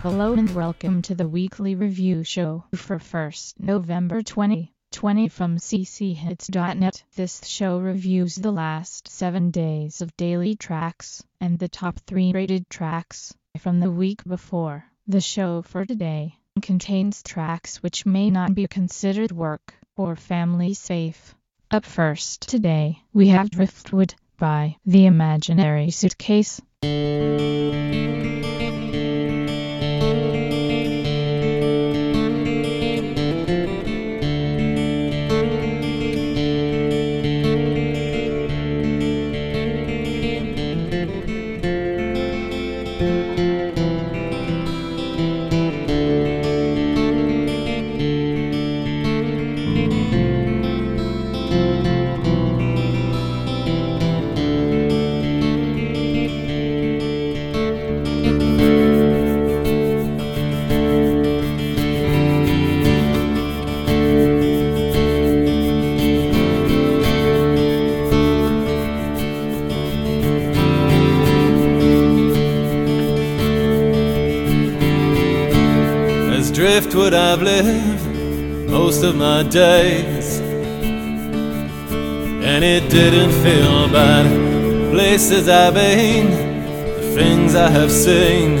Hello and welcome to the weekly review show for 1st November 2020 from cchits.net. This show reviews the last 7 days of daily tracks and the top 3 rated tracks from the week before. The show for today contains tracks which may not be considered work or family safe. Up first today, we have Driftwood by The Imaginary Suitcase. Driftwood I've lived most of my days, and it didn't feel bad. Places I've been, the things I have seen,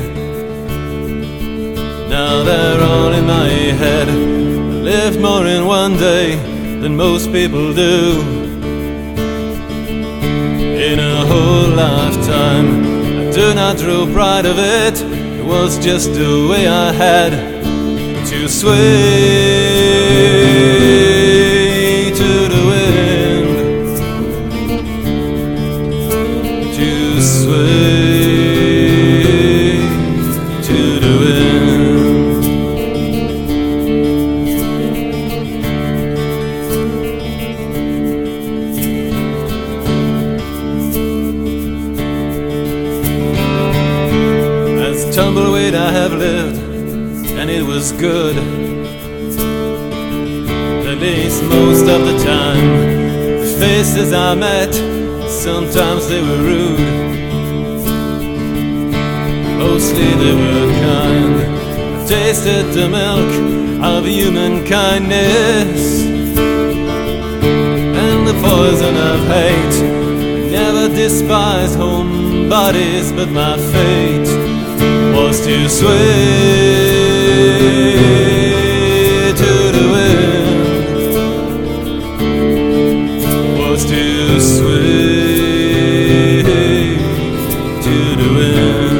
now they're all in my head. I lived more in one day than most people do. In a whole lifetime, I do not draw pride of it. It was just the way I had to sway to the wind, to sway to the wind. As tumbleweed I have lived, and it was good, at least most of the time. The faces I met, sometimes they were rude, mostly they were kind. I tasted the milk of human kindness and the poison of hate. Never despised homebodies, but my fate was to sway to the wind, was to sway to the wind.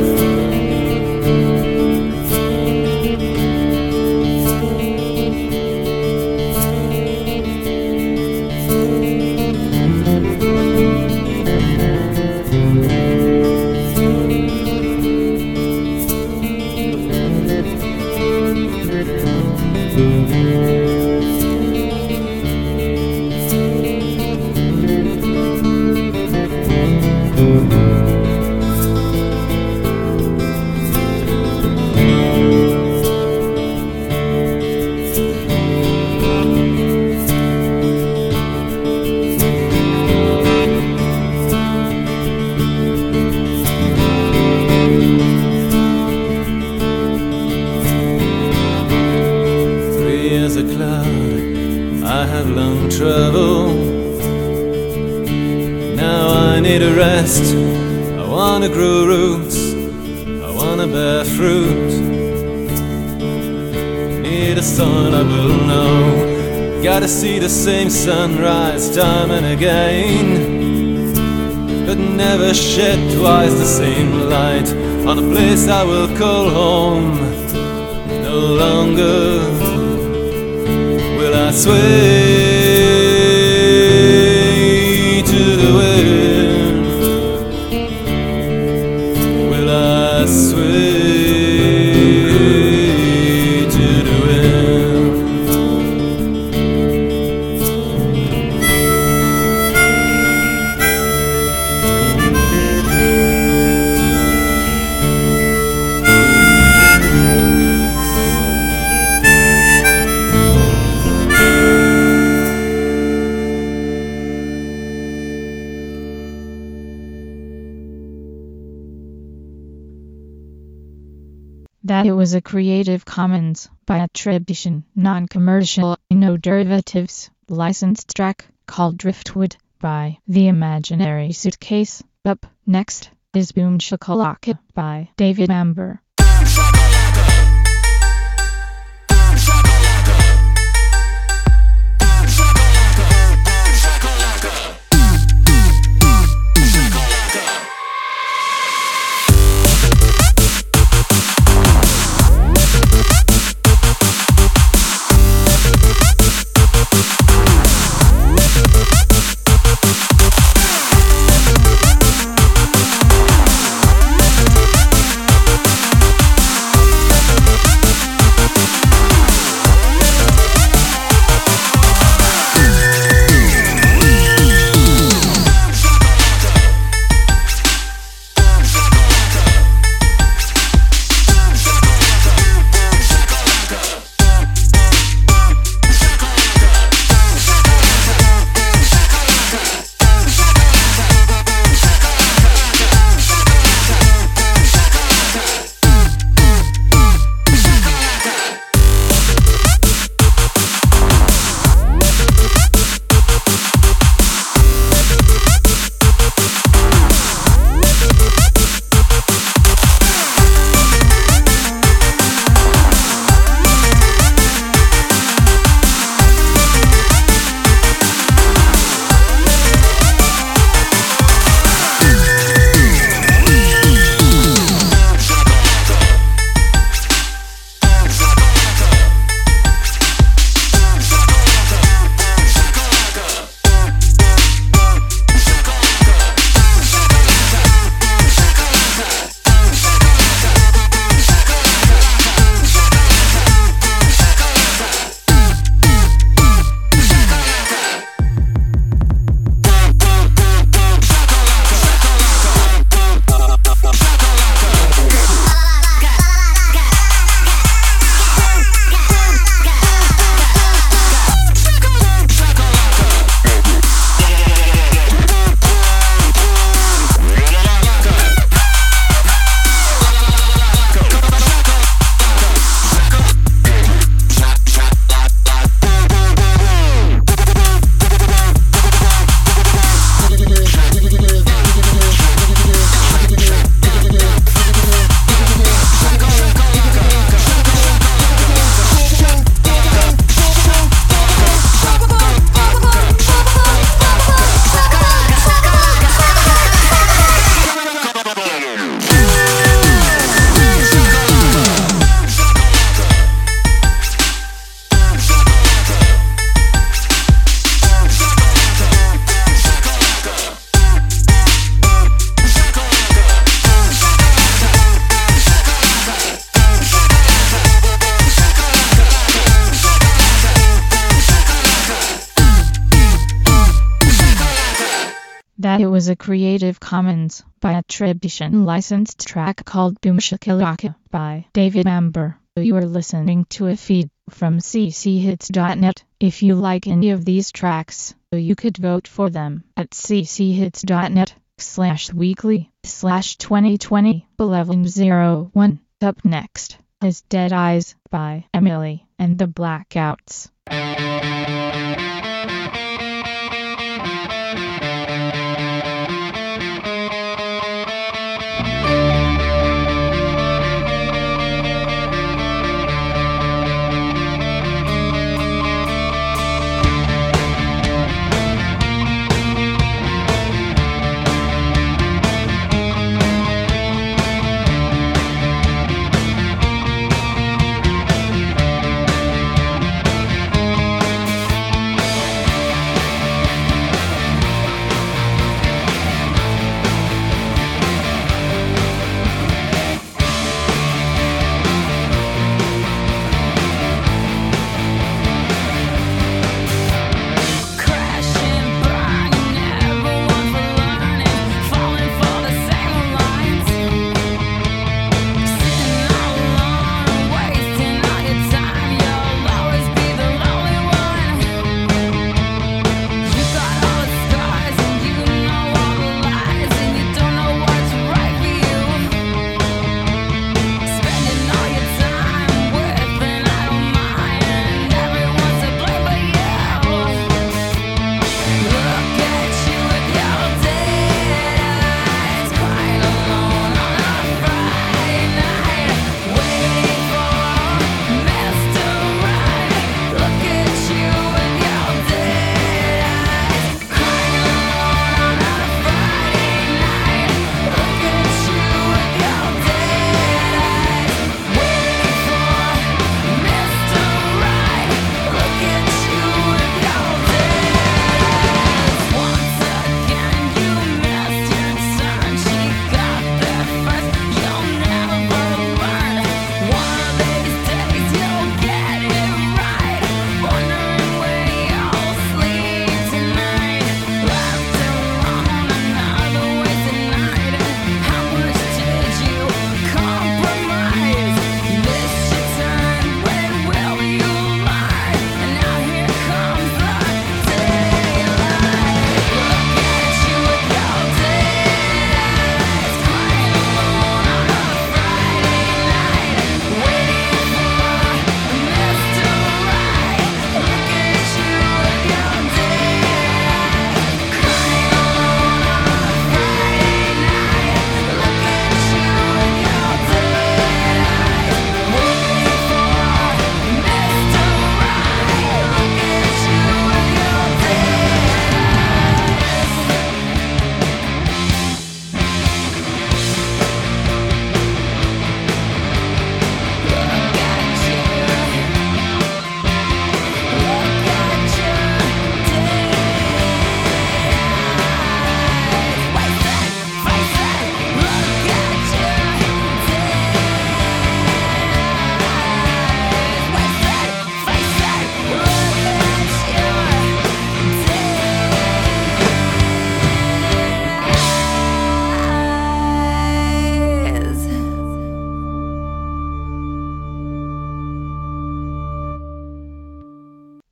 As a cloud, I have long traveled. Now I need a rest. I wanna grow roots, I wanna bear fruit. Need a sun, I will know. Gotta see the same sunrise time and again, but never shed twice the same light on a place I will call home. No longer will I sway to the wind? Will I sway to the wind? That it was a Creative Commons by attribution, non-commercial, no derivatives, licensed track called Driftwood by The Imaginary Suitcase. Up next is Boom Shakalaka by David Amber. That it was a Creative Commons by attribution licensed track called Boom Shakalaka by David Amber. You are listening to a feed from cchits.net. If you like any of these tracks, you could vote for them at cchits.net/weekly/2020-1101. Up next is Dead Eyes by Emily and the Blackouts.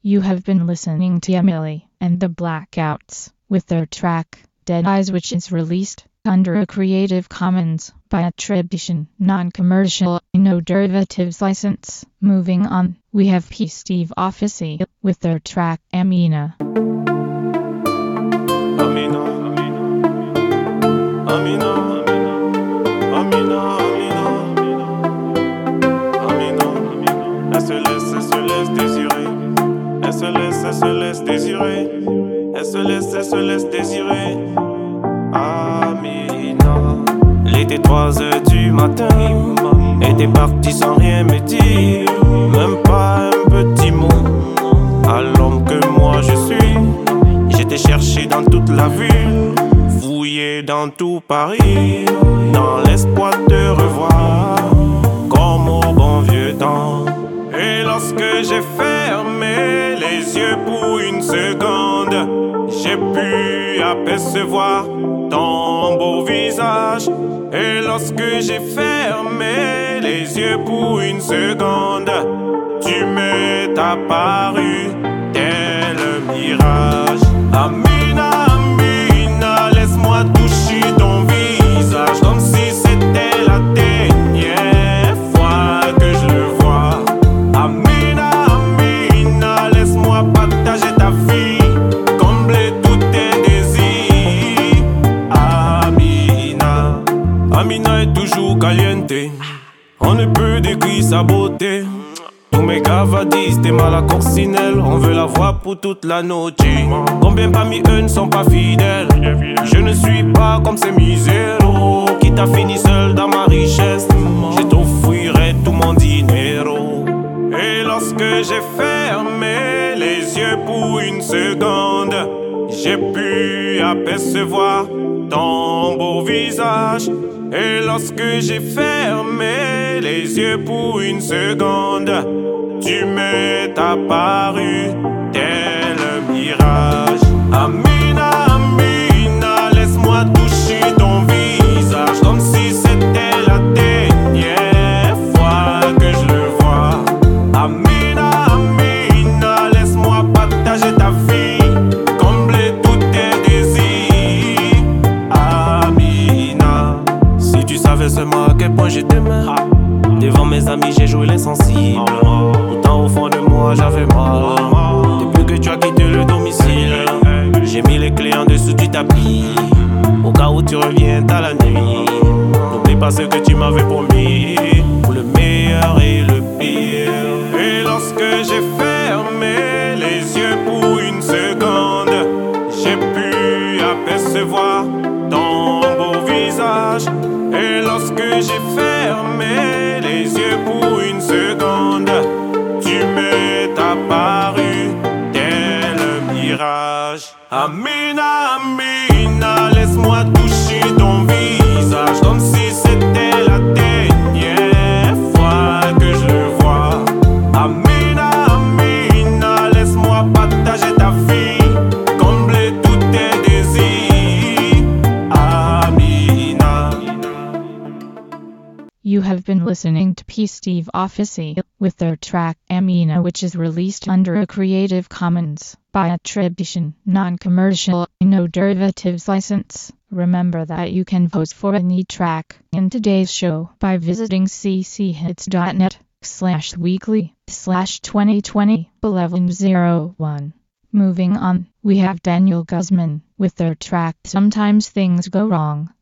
You have been listening to Emily and the Blackouts with their track Dead Eyes, which is released under a Creative Commons by attribution, non-commercial, no derivatives license. Moving on, we have P. Steve Officy with their track Amina. Amina, Amina, Amina, Amina, elle se laisse désirer, elle se laisse désirer, elle se laisse désirer. Amina, il était 3 heures du matin, et t'es parti sans rien me dire, même pas un petit mot. À l'homme que moi je suis, j'étais cherché dans toute la ville, fouillé dans tout Paris, dans l'espoir de revoir, comme au bon vieux temps. Et lorsque j'ai fermé les yeux pour une seconde, j'ai pu apercevoir ton beau visage. Et lorsque j'ai fermé les yeux pour une seconde, tu m'es apparu tel un mirage. Amina, Amina, laisse-moi toucher ton visage comme si c'était la dernière fois que je le vois. Amina, Amina, laisse-moi partager ta vie, combler tous tes désirs. Amina, Amina est toujours caliente, on ne peut décrire sa beauté. Tous mes gavadis, t'es mal à Corsinelle, on veut la voir pour toute la noche. Combien parmi eux ne sont pas fidèles? Je ne suis pas comme ces miséros qui t'a fini seul dans ma richesse. Je t'offrirai tout mon dinero. Et lorsque j'ai fermé les yeux pour une seconde, j'ai pu apercevoir ton beau visage. Et lorsque j'ai fermé les yeux pour une seconde, tu m'es apparu tel un mirage. Amina, Amina, laisse-moi toucher ton visage comme si c'était la dernière fois que je le vois. Amina, Amina, laisse-moi partager ta vie, combler tous tes désirs. Amina, si tu savais seulement à quel point je t'aimais. Devant mes amis j'ai joué l'insensible, pourtant au fond de moi j'avais mal. Depuis que tu as quitté le domicile, j'ai mis les clés en dessous du tapis, au cas où tu reviens à la nuit. N'oublie pas ce que tu m'avais promis, pour le meilleur et le pire. Et lorsque j'ai fermé les yeux pour une seconde, j'ai pu apercevoir ton beau visage. Et lorsque j'ai fermé les yeux pour une seconde, tu m'es apparu tel un mirage. Amina, Amina, laisse-moi toucher ton visage comme si c'était la dernière fois que je le vois. Amina, Amina, laisse-moi partager ta vie, combler tous tes désirs. Amina. You have been listening to P. Steve Officy with their track Amina, which is released under a Creative Commons by attribution, non-commercial, no derivatives license. Remember that you can vote for any track in today's show by visiting cchits.net/weekly/2020-1101. Moving on, we have Daniel Guzman with their track Sometimes Things Go Wrong.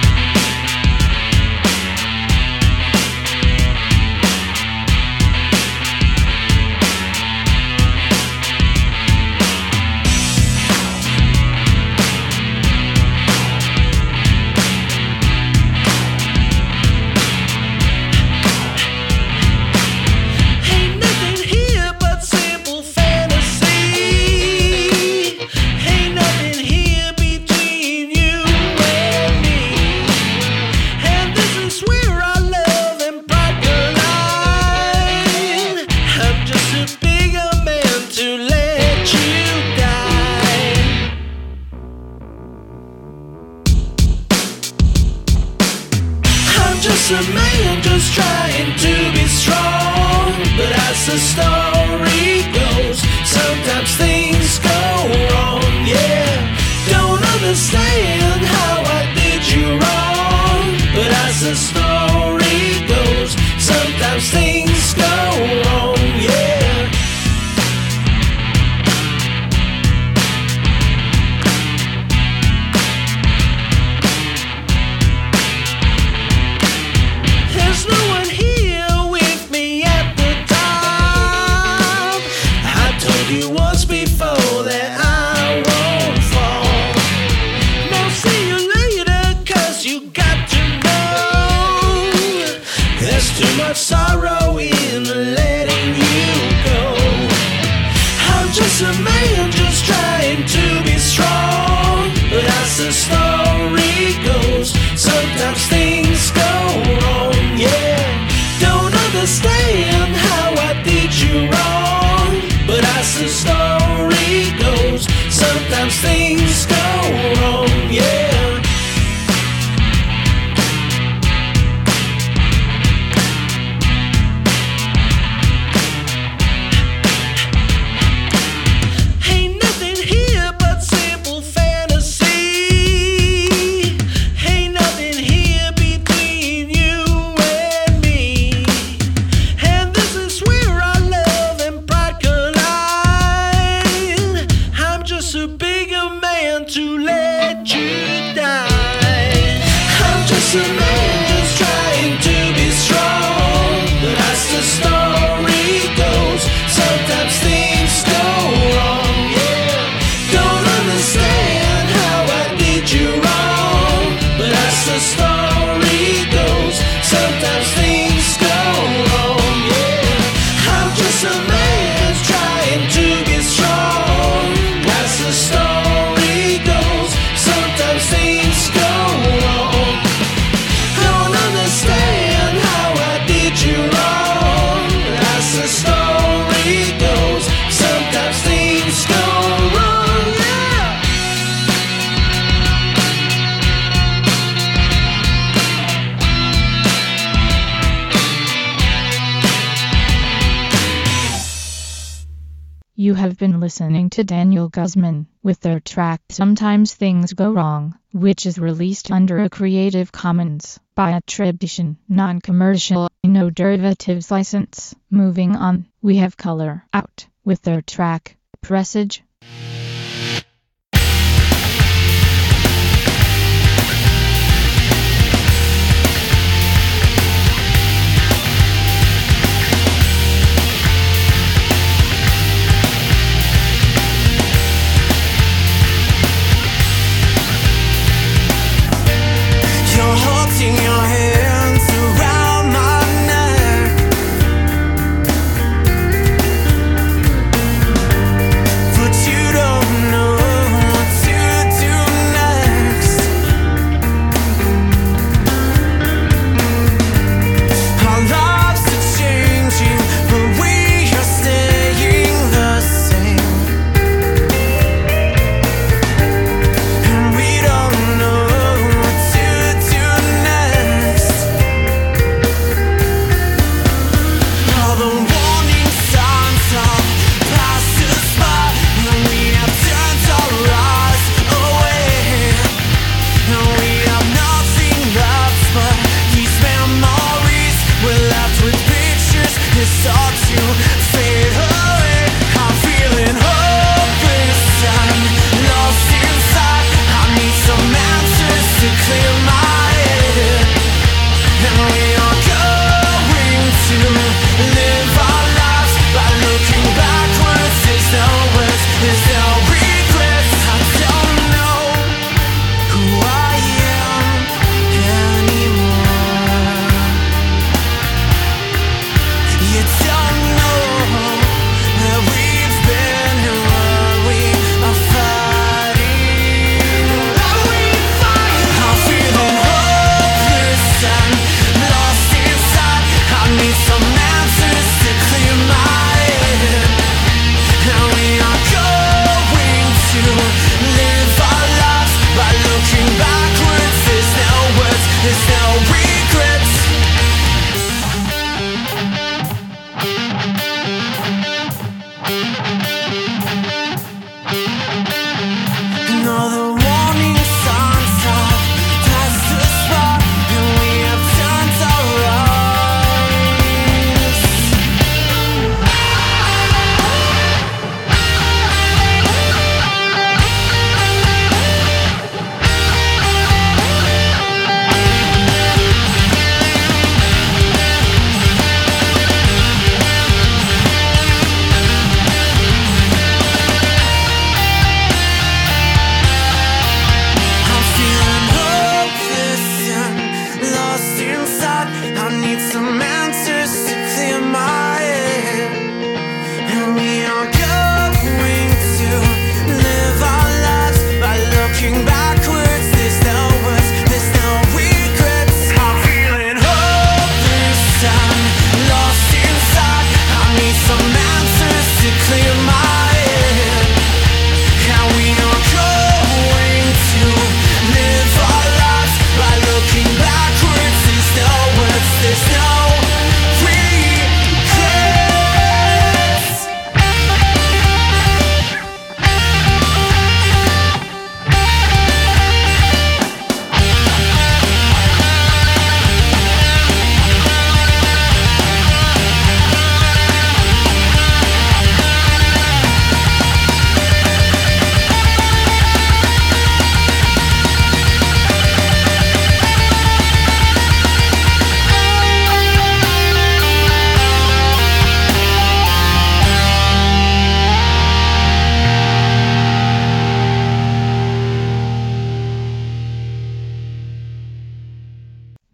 just a man just trying to be strong. But as the story goes, sometimes things go wrong, yeah. Don't understand how I did you wrong, but as the story goes, sometimes things go wrong, yeah. There's no one here with me at the top. I told you once before that I won't fall. Now see you later, 'cause you got to know there's too much sorrow in letting you go. I'm just a man just trying to be strong, but as the story goes, sometimes things go wrong, yeah. Don't understand how I did you wrong, but as the story goes, sometimes things go wrong, yeah. Ain't nothing here but simple fantasy. Ain't nothing here between you and me. And this is where our love and pride collide. I'm just a bigger man to let you die. I'm just a man just trying to be strong, but as the story goes, sometimes things go wrong, yeah. Don't understand how I did you wrong, but as the story goes, sometimes things go wrong, yeah. I'm just a man trying to be strong. As the story goes, sometimes things go wrong. Don't understand how I did you wrong, but as the story goes, sometimes things go wrong, yeah. You have been listening to Daniel Guzman with their track Sometimes Things Go Wrong, which is released under a Creative Commons by attribution, non-commercial, no derivatives license. Moving on, we have Color Out with their track Presage. You're holding your hands around my neck, but you don't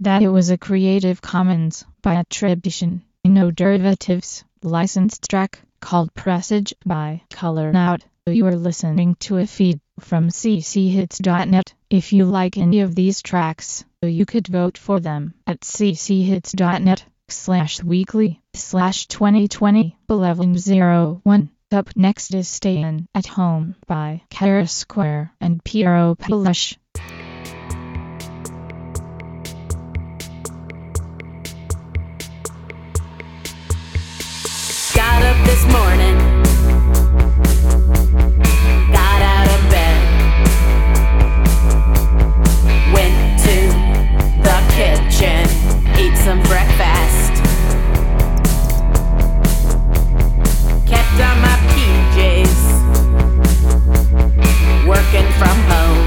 That it was a Creative Commons by attribution, no derivatives, licensed track called Presage by Color Out. You are listening to a feed from cchits.net. If you like any of these tracks, you could vote for them at cchits.net/weekly/2020-1101. Up next is Stayin' at Home by Kara Square and Piero Pelush. Got up this morning, got out of bed, went to the kitchen, ate some breakfast, kept on my PJs, working from home,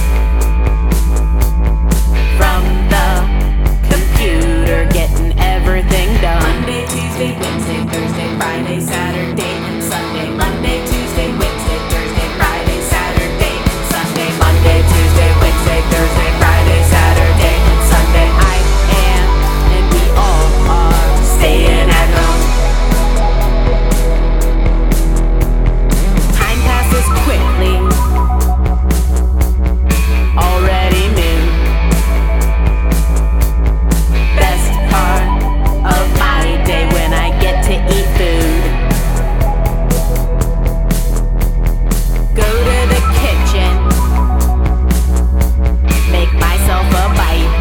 from the computer, getting everything done. Monday, Tuesday, Wednesday, Thursday, Friday, Saturday, and Sunday. Monday, Tuesday, Wednesday, Thursday, Friday, Saturday, and Sunday. Monday, Tuesday, Wednesday, Thursday, Friday, Saturday, and Sunday. I am, and we all are, staying at home. Time passes quickly. Already noon. Best part of my day when I get to eat food. Go to the kitchen, make myself a bite.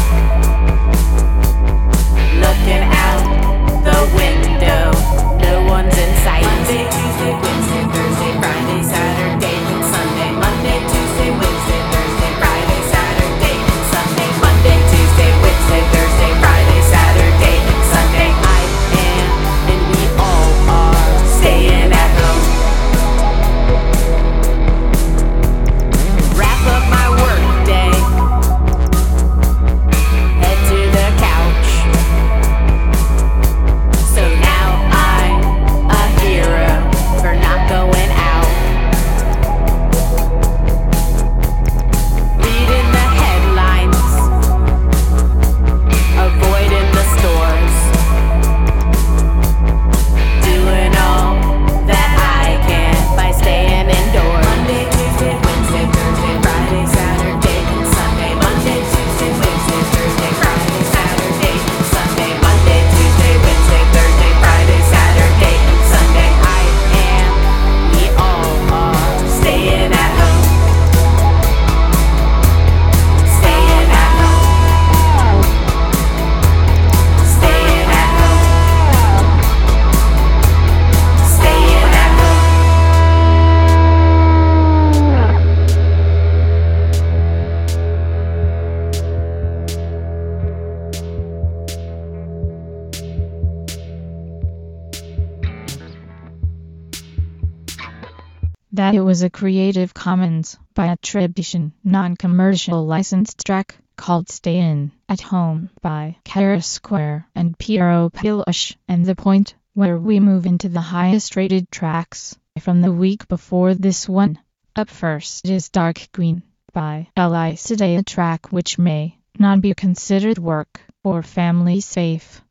Looking out the window, no one's in sight. Monday, Tuesday, Wednesday, Thursday, Friday, Saturday, and Sunday. Monday, Tuesday, Wednesday, Thursday, Friday, Saturday, and Sunday. Monday, Tuesday, Wednesday, Thursday, Friday, Saturday, and Sunday. I am, and we all are, staying at home. Wrap up my work day, head to the couch. So now I'm a hero for not going out. Reading the headlines, avoiding the stores, doing all that I can by staying indoors. Monday, Tuesday, Wednesday, Thursday, Friday, Saturday, and Sunday. Monday, Tuesday, Wednesday, Thursday, Friday, Saturday, and Sunday. Monday, Tuesday, Wednesday, Thursday, Friday, Saturday, and Sunday. I am, we all are, staying at home. Staying at home. Staying at home. Staying at home. That it was a Creative Commons by attribution, non-commercial licensed track called Stayin' at Home by Kara Square and Piero Pelush, and the point where we move into the highest rated tracks from the week before this one. Up first is Dark Green by Elicide, a track which may not be considered work or family safe.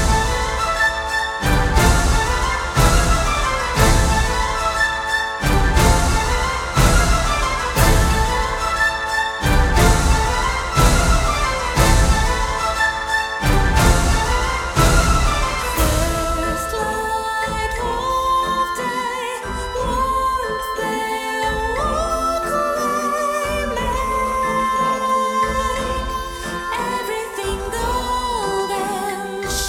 First light of day, warmth there, walk away, make everything golden.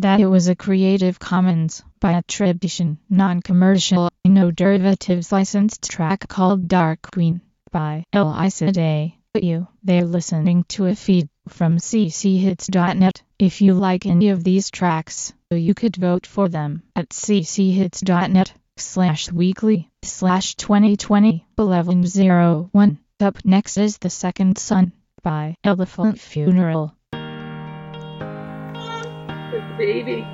That it was a Creative Commons by attribution, non-commercial, no derivatives licensed track called Dark Queen by L.I.C.A. They're listening to a feed from cchits.net. If you like any of these tracks, you could vote for them at cchits.net/weekly/2020-1101. Up next is The Second Son by Elephant Funeral. Baby.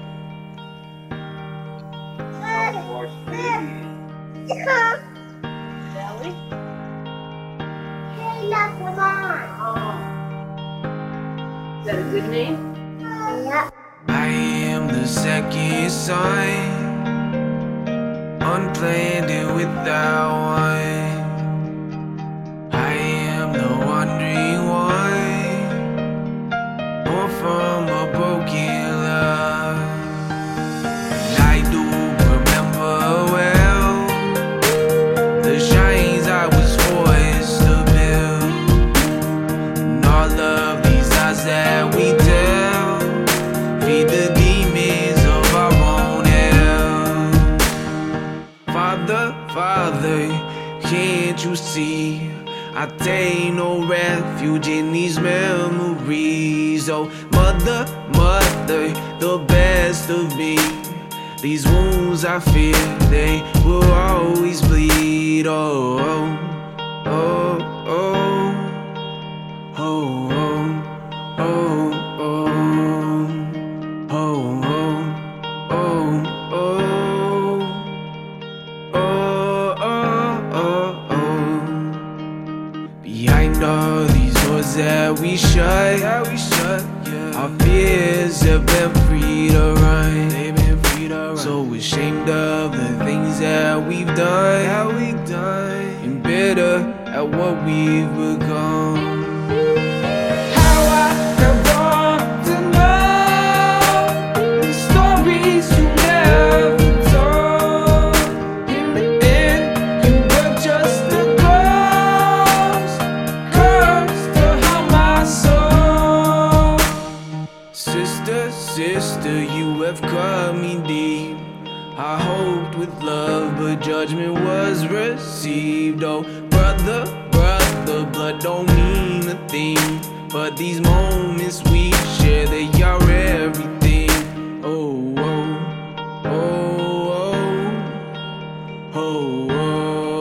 Belly? Hey, look, come on. Is that a good name? Yeah. I am the second son, unplanned and without one. I am the wandering one, born from a broken love. And I do remember well the shines I was forced to build, and all of these eyes that we tell feed the demons of our own hell. Father, Father, can't you see? I take no refuge in these memories. Oh, Mother, Mother, the best of me. These wounds I fear, they will always bleed. Oh, oh, oh, oh, oh, oh, oh, oh, oh, oh, oh. Behind all these doors that we shut, our fears have been free to run. So ashamed of the things that we've done, and bitter at what we've become. How I have gone to know the stories you never told. In the end, you were just a ghost, cursed to harm my soul. Sister, sister, you have cut me deep. I hoped with love, but judgment was received. Oh, brother, brother, blood don't mean a thing, but these moments we share, they are everything. Oh, oh, oh, oh, oh, oh,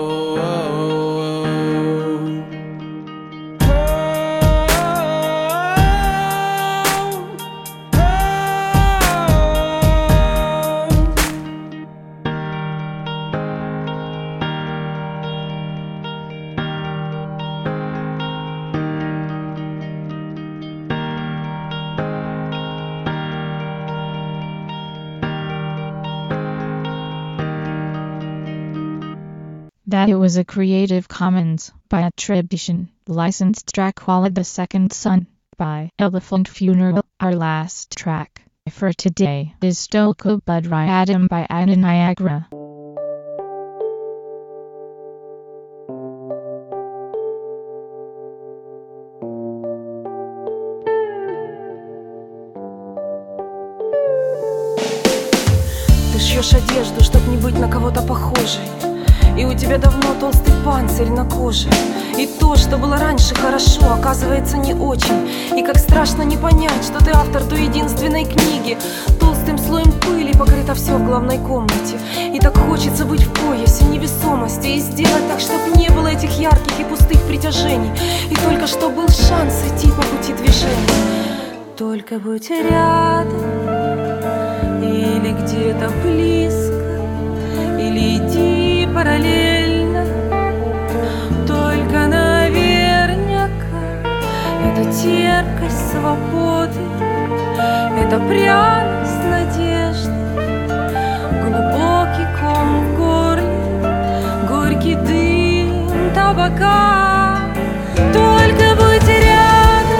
That it was a Creative Commons by attribution, licensed track called The Second Son by Elephant Funeral. Our last track for today is Stolko Budryadam by Anna Niagara. Ты шьешь одежду, чтоб не быть на кого-то похожей, и у тебя давно толстый панцирь на коже. И то, что было раньше хорошо, оказывается не очень. И как страшно не понять, что ты автор той единственной книги. Толстым слоем пыли покрыто все в главной комнате. И так хочется быть в поясе невесомости и сделать так, чтоб не было этих ярких и пустых притяжений. И только что был шанс идти по пути движения. Только будь рядом или где-то близко, или иди параллельно. Только наверняка это терпкость свободы, это пряность надежды, глубокий ком в горле, горький дым табака. Только будь рядом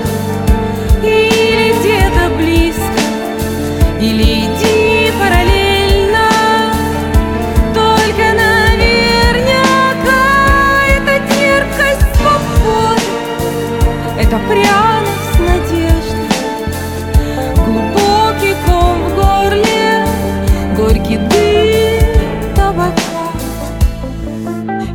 или где-то близко, или иди параллельно. Только наверняка это терпкость свободы, это пряность надежды, глубокий ком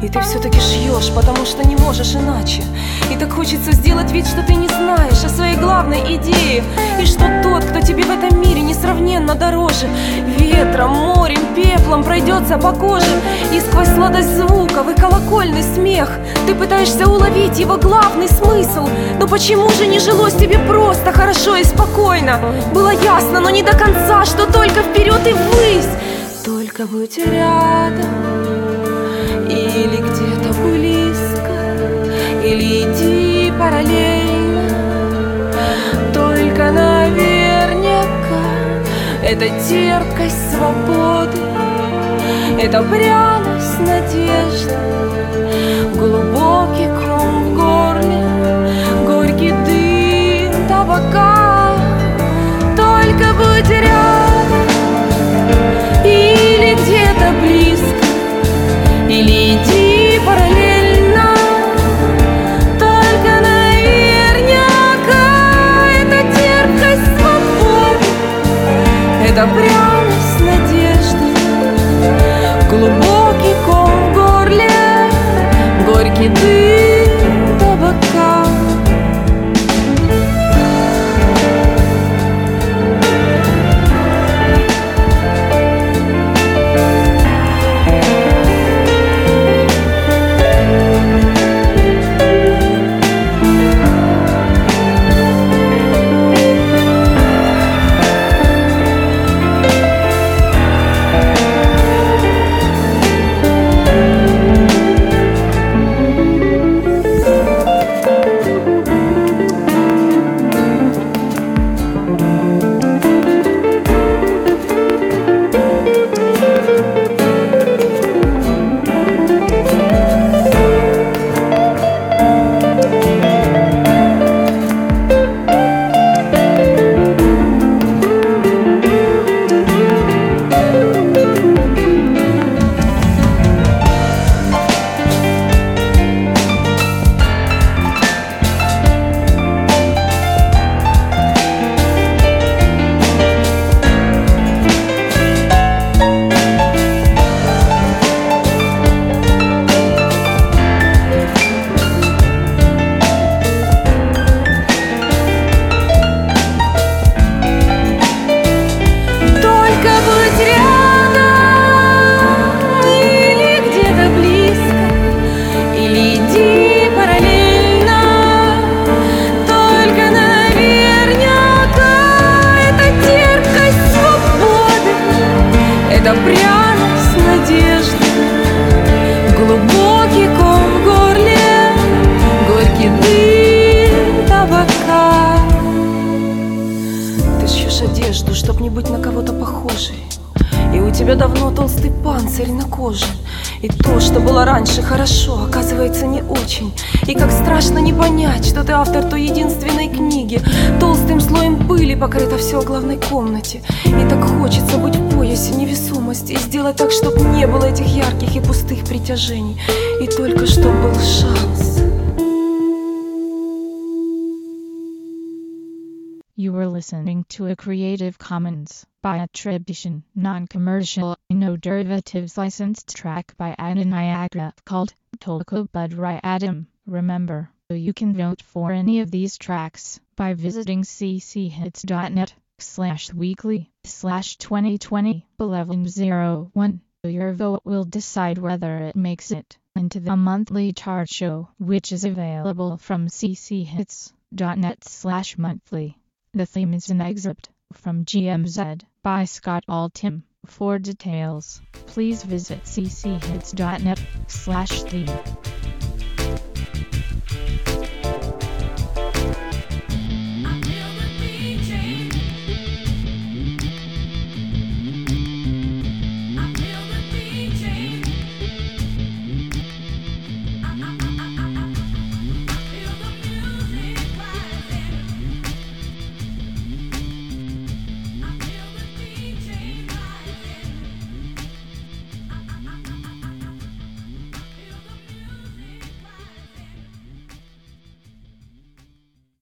И ты все-таки шьешь, потому что не можешь иначе. И так хочется сделать вид, что ты не знаешь о своей главной идее. И что тот, кто тебе в этом мире несравненно дороже, ветром, морем, пеплом пройдется по коже. И сквозь сладость звуков и колокольный смех ты пытаешься уловить его главный смысл. Но почему же не жилось тебе просто, хорошо и спокойно? Было ясно, но не до конца, что только вперед и ввысь. Только будь рядом или где-то близко, или иди параллельно. Только наверняка это терпкость свободы, это пряность надежды, глубокий ком в горле, горький дым табака. Только будь рядом или где-то близко, или иди параллельно. Только наверняка это терпкость свободы, это пряность надежды, глубокий ком в горле, горький дым табака. Это пряность надежды, глубокий ком в горле, горький дым табака. Ты шьешь одежду, чтоб не быть на кого-то похожей, и у тебя давно толстый панцирь на коже. И то, что было раньше хорошо, оказывается не очень. И как страшно не понять, что ты автор той единственной книги. Толстым слоем пыли покрыто все в главной комнате. И так хочется быть в поясе невесомости и сделать так, чтоб не было этих ярких и пустых притяжений. И только чтоб был шанс. You were listening to a Creative Commons by attribution, non-commercial, no derivatives licensed track by Anna Niagara called Tolka Budry Adam. Remember, you can vote for any of these tracks by visiting cchits.net/weekly/2020-1101. Your vote will decide whether it makes it into the monthly chart show, which is available from cchits.net/monthly. The theme is an excerpt from GMZ by Scott Altham. For details, please visit cchits.net/theme.